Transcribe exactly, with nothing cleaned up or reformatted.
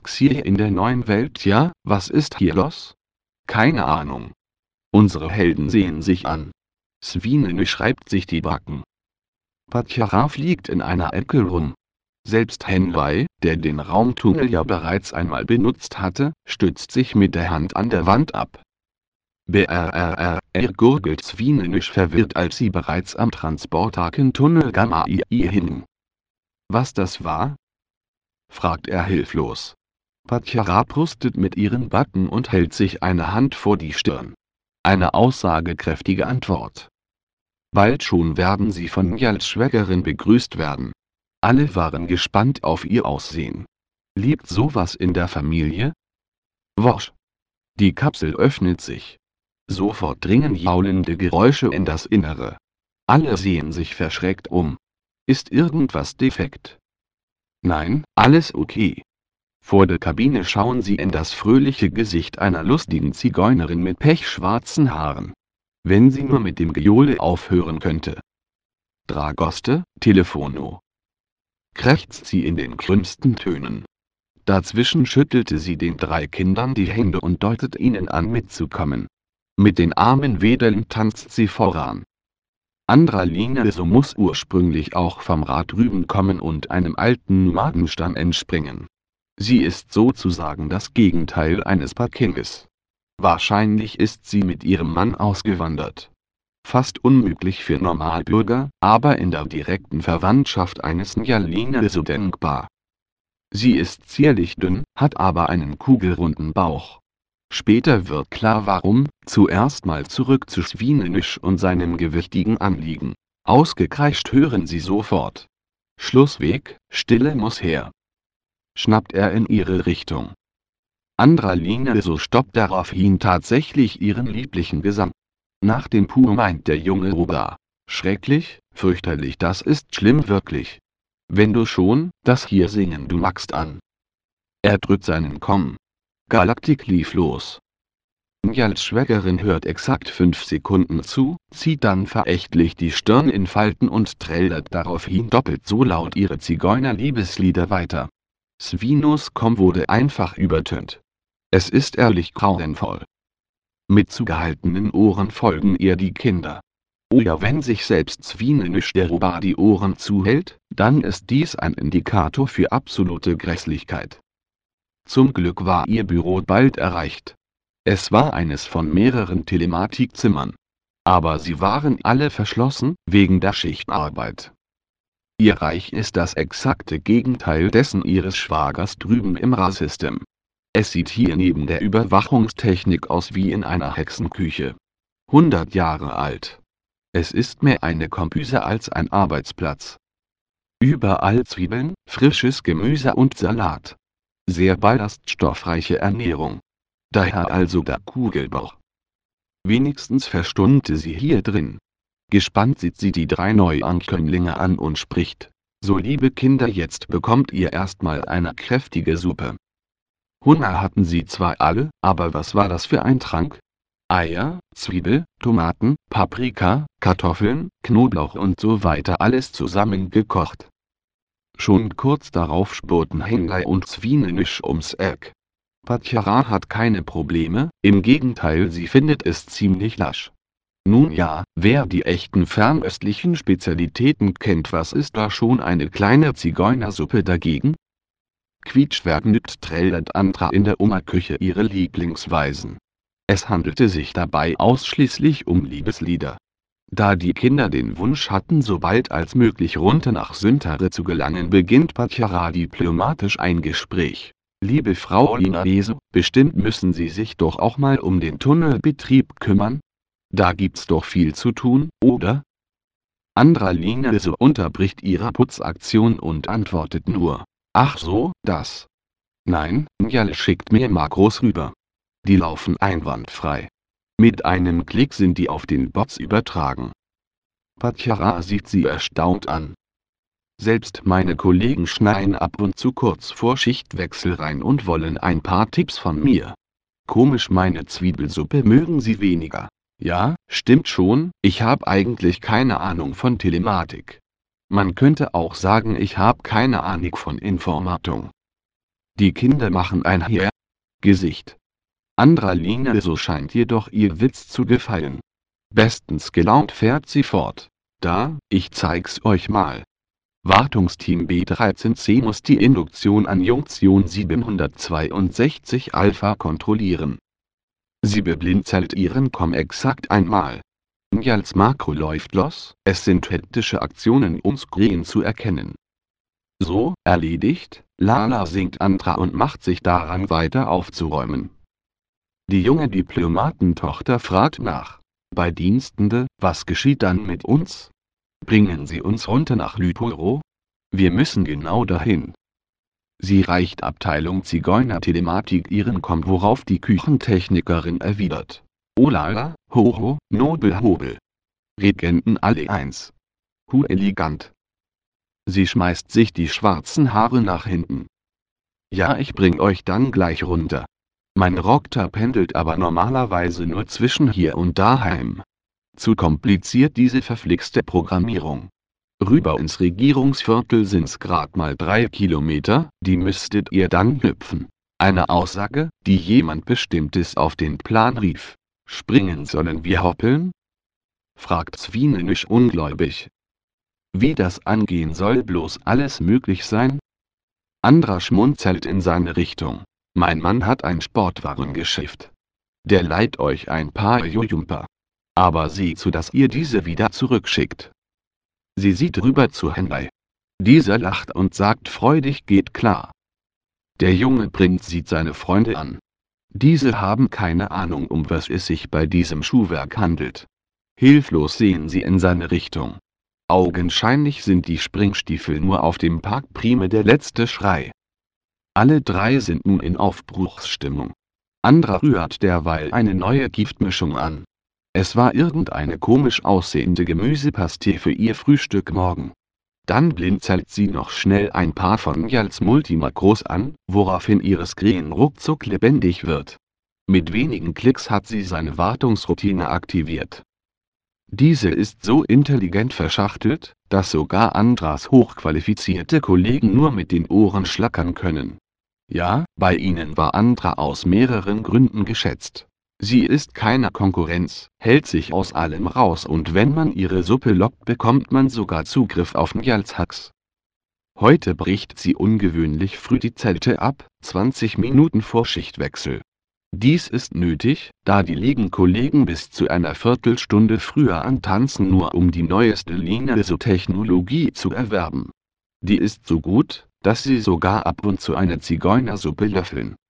Offizier in der neuen Welt. Ja, was ist hier los? Keine Ahnung. Unsere Helden sehen sich an. Svinenisch reibt sich die Backen. Patjara fliegt in einer Ecke rum. Selbst Henley, der den Raumtunnel ja bereits einmal benutzt hatte, stützt sich mit der Hand an der Wand ab. Brrr, er gurgelt Svinenisch verwirrt, als sie bereits am Transportakentunnel Gamma I I hingen. Was das war? Fragt er hilflos. Patjara prustet mit ihren Backen und hält sich eine Hand vor die Stirn. Eine aussagekräftige Antwort. Bald schon werden sie von Njals Schwägerin begrüßt werden. Alle waren gespannt auf ihr Aussehen. Liebt sowas in der Familie? Wosch! Die Kapsel öffnet sich. Sofort dringen jaulende Geräusche in das Innere. Alle sehen sich verschreckt um. Ist irgendwas defekt? Nein, alles okay. Vor der Kabine schauen sie in das fröhliche Gesicht einer lustigen Zigeunerin mit pechschwarzen Haaren. Wenn sie nur mit dem Gejohle aufhören könnte. Dragoste, Telefono. Krächzt sie in den schlimmsten Tönen. Dazwischen schüttelte sie den drei Kindern die Hände und deutet ihnen an, mitzukommen. Mit den Armen wedelnd tanzt sie voran. Andraline so muss ursprünglich auch vom Rad drüben kommen und einem alten Nomadenstamm entspringen. Sie ist sozusagen das Gegenteil eines Pakinges. Wahrscheinlich ist sie mit ihrem Mann ausgewandert. Fast unmöglich für Normalbürger, aber in der direkten Verwandtschaft eines Njaline so denkbar. Sie ist zierlich dünn, hat aber einen kugelrunden Bauch. Später wird klar warum, zuerst mal zurück zu Svinenisch und seinem gewichtigen Anliegen. Ausgekreischt hören sie sofort. Schlussweg, Stille muss her. Schnappt er in ihre Richtung. Andraline so stoppt daraufhin tatsächlich ihren lieblichen Gesang. Nach dem Puh meint der junge Ruba. Schrecklich, fürchterlich, das ist schlimm wirklich. Wenn du schon das hier singen du magst an. Er drückt seinen Komm. Galaktik lief los. Njals Schwägerin hört exakt fünf Sekunden zu, zieht dann verächtlich die Stirn in Falten und trällert daraufhin doppelt so laut ihre Zigeuner-Liebeslieder weiter. Svinos Komm wurde einfach übertönt. Es ist ehrlich grauenvoll. Mit zugehaltenen Ohren folgen ihr die Kinder. Oh ja, wenn sich selbst Svinenisch der Ruba die Ohren zuhält, dann ist dies ein Indikator für absolute Grässlichkeit. Zum Glück war ihr Büro bald erreicht. Es war eines von mehreren Telematikzimmern. Aber sie waren alle verschlossen, wegen der Schichtarbeit. Ihr Reich ist das exakte Gegenteil dessen ihres Schwagers drüben im Ra-System. Es sieht hier neben der Überwachungstechnik aus wie in einer Hexenküche. hundert Jahre alt. Es ist mehr eine Kombüse als ein Arbeitsplatz. Überall Zwiebeln, frisches Gemüse und Salat. Sehr ballaststoffreiche Ernährung. Daher also der Kugelbauch. Wenigstens verstummte sie hier drin. Gespannt sieht sie die drei Neuankömmlinge an und spricht: So liebe Kinder, jetzt bekommt ihr erstmal eine kräftige Suppe. Hunger hatten sie zwar alle, aber was war das für ein Trank? Eier, Zwiebel, Tomaten, Paprika, Kartoffeln, Knoblauch und so weiter, alles zusammengekocht. Schon kurz darauf spurten Henley und Svinenisch ums Eck. Patjara hat keine Probleme, im Gegenteil, sie findet es ziemlich lasch. Nun ja, wer die echten fernöstlichen Spezialitäten kennt, was ist da schon eine kleine Zigeunersuppe dagegen? Quietschvergnügt trällert Andra in der Oma-Küche ihre Lieblingsweisen. Es handelte sich dabei ausschließlich um Liebeslieder. Da die Kinder den Wunsch hatten, so bald als möglich runter nach Synthare zu gelangen, beginnt Patjara diplomatisch ein Gespräch. Liebe Frau Linaeso, bestimmt müssen Sie sich doch auch mal um den Tunnelbetrieb kümmern? Da gibt's doch viel zu tun, oder? Andraline so unterbricht ihre Putzaktion und antwortet nur: Ach so, das. Nein, Njal schickt mir Makros rüber. Die laufen einwandfrei. Mit einem Klick sind die auf den Bots übertragen. Patjara sieht sie erstaunt an. Selbst meine Kollegen schneien ab und zu kurz vor Schichtwechsel rein und wollen ein paar Tipps von mir. Komisch, meine Zwiebelsuppe mögen sie weniger. Ja, stimmt schon, ich habe eigentlich keine Ahnung von Telematik. Man könnte auch sagen, ich habe keine Ahnung von Informatik. Die Kinder machen ein Heer. Gesicht. Andraline, so scheint jedoch ihr Witz zu gefallen. Bestens gelaunt fährt sie fort. Da, ich zeig's euch mal. Wartungsteam B dreizehn C muss die Induktion an Junktion siebenhundertzweiundsechzig Alpha kontrollieren. Sie beblinzelt ihren Com exakt einmal. Njals Makro läuft los, es sind hektische Aktionen, um Screen zu erkennen. So, erledigt, Lala singt Andra und macht sich daran weiter aufzuräumen. Die junge Diplomatentochter fragt nach. Bei Dienstende, was geschieht dann mit uns? Bringen Sie uns runter nach Lythoro? Wir müssen genau dahin. Sie reicht Abteilung Zigeuner-Telematik ihren Com, worauf die Küchentechnikerin erwidert. Oh lala, hoho, nobel hobel. Regenten alle eins. Hu elegant. Sie schmeißt sich die schwarzen Haare nach hinten. Ja, ich bring euch dann gleich runter. Mein Rockter pendelt aber normalerweise nur zwischen hier und daheim. Zu kompliziert diese verflixte Programmierung. Rüber ins Regierungsviertel sind's grad mal drei Kilometer, die müsstet ihr dann hüpfen. Eine Aussage, die jemand Bestimmtes auf den Plan rief. Springen sollen wir hoppeln? Fragt Svinenisch ungläubig. Wie das angehen soll, bloß alles möglich sein? Andra schmunzelt in seine Richtung. Mein Mann hat ein Sportwarengeschäft. Der leiht euch ein paar Jojumper. Aber sieh zu, dass ihr diese wieder zurückschickt. Sie sieht rüber zu Henry. Dieser lacht und sagt freudig, geht klar. Der junge Prinz sieht seine Freunde an. Diese haben keine Ahnung, um was es sich bei diesem Schuhwerk handelt. Hilflos sehen sie in seine Richtung. Augenscheinlich sind die Springstiefel nur auf dem Park Prime der letzte Schrei. Alle drei sind nun in Aufbruchsstimmung. Andra rührt derweil eine neue Giftmischung an. Es war irgendeine komisch aussehende Gemüsepaste für ihr Frühstück morgen. Dann blinzelt sie noch schnell ein paar von Njals Multimakros an, woraufhin ihre Screen ruckzuck lebendig wird. Mit wenigen Klicks hat sie seine Wartungsroutine aktiviert. Diese ist so intelligent verschachtelt, dass sogar Andras hochqualifizierte Kollegen nur mit den Ohren schlackern können. Ja, bei ihnen war Andra aus mehreren Gründen geschätzt. Sie ist keine Konkurrenz, hält sich aus allem raus und wenn man ihre Suppe lockt, bekommt man sogar Zugriff auf Njals Hacks. Heute bricht sie ungewöhnlich früh die Zelte ab, zwanzig Minuten vor Schichtwechsel. Dies ist nötig, da die Ligenkollegen bis zu einer Viertelstunde früher antanzen, nur um die neueste Lineso-Technologie zu erwerben. Die ist so gut, dass sie sogar ab und zu eine Zigeunersuppe löffeln.